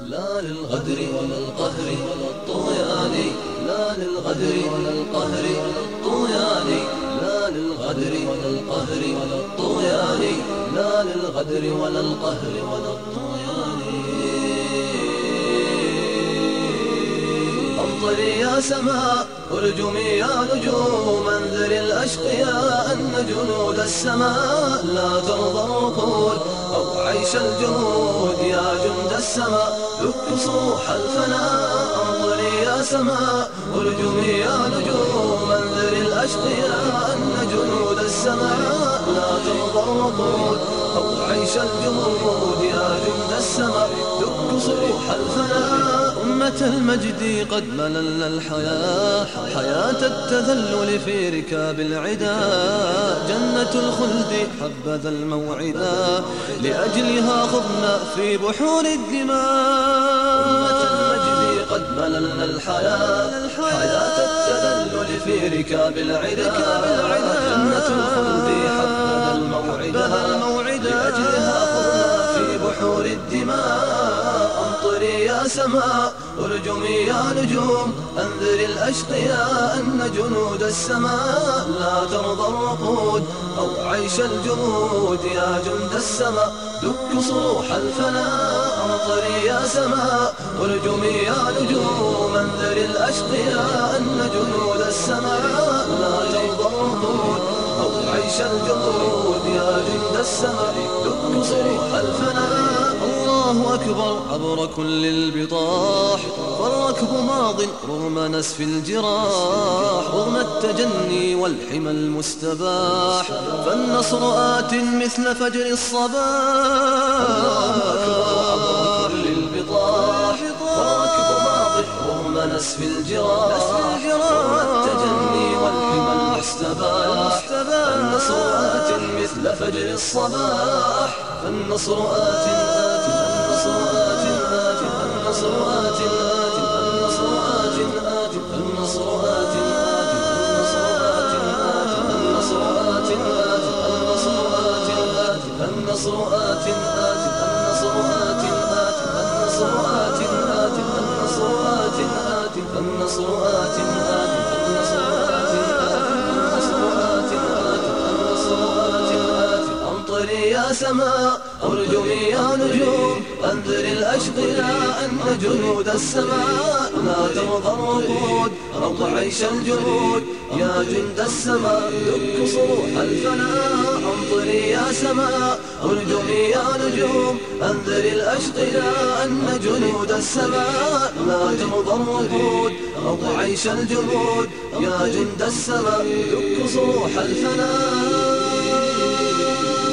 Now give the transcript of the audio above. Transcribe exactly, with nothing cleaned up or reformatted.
لا للغدر ولا القهر ولا الطغيان، لا للغدر ولا القهر ولا الطغيان، لا للغدر ولا القهر ولا الطغيان، لا للغدر ولا القهر ولا الطغيان. أمطري يا سماء ارجمي يا نجوم، انذر الأشقياء أن جنود السماء لا ترضى الركود أو عيش الجنود. يا جند السماء دك صروح الفناء، أمطري يا سماء ارجمي يا نجوم، انذر الأشقياء أن جنود السماء لا ترضى الركود أو عيش الجنود. يا جند السماء دك صروح الفناء. أمة المجد قد مللنا الحياة، حياة التذلل في ركاب العدا، جنة الخلد حبذا الموعدا، لأجلها خضنا في بحور الدماء. أمة المجد قد مللنا الحياة، حياة التذلل في ركاب العدا، جنة الخلد حبذا الموعدا، لأجلها خضنا في بحور الدماء. أمطري يا سماء ارجمي يا نجوم، انذر الأشقياء أن جنود السماء لا ترضى الرقود أو عيش الجنود. يا جند السماء دك صروح الفناء، أمطري يا سماء ارجمي يا نجوم، انذر الأشقياء أن جنود السماء لا ترضى الرقود أو عيش الجنود. يا جند السماء دك صروح الفناء. الله أكبر عبر كل البطاح، فالركب ماض رغم نسف الجراح، رغم التجني والحمى المستباح، فالنصر آت مثل فجر الصباح. الله أكبر عبر كل البطاح، فالركب ماض رغم نسف الجراح، رغم التجني والحمى المستباح، فالنصر آت مثل فجر الصباح. فالنصر آت آت النصر آت آت النصر آت آت النصر آت آت النصر آت آت النصر آت آت النصر آت آت النصر آت آت النصر آت آت النصر آت آت النصر آت آت النصر آت آت النصر آت آت. أمطري يا سماء ارجمي يا نجوم، انذر الأشقياء أن جنود السماء لا ترضى الرقود أو عيش الجنود. يا جند السماء دك صروح الفناء، أمطري يا سماء ارجمي يا نجوم، انذر الأشقياء أن جنود السماء لا ترضى الرقود أو عيش الجنود. يا جند السماء دك صروح الفناء.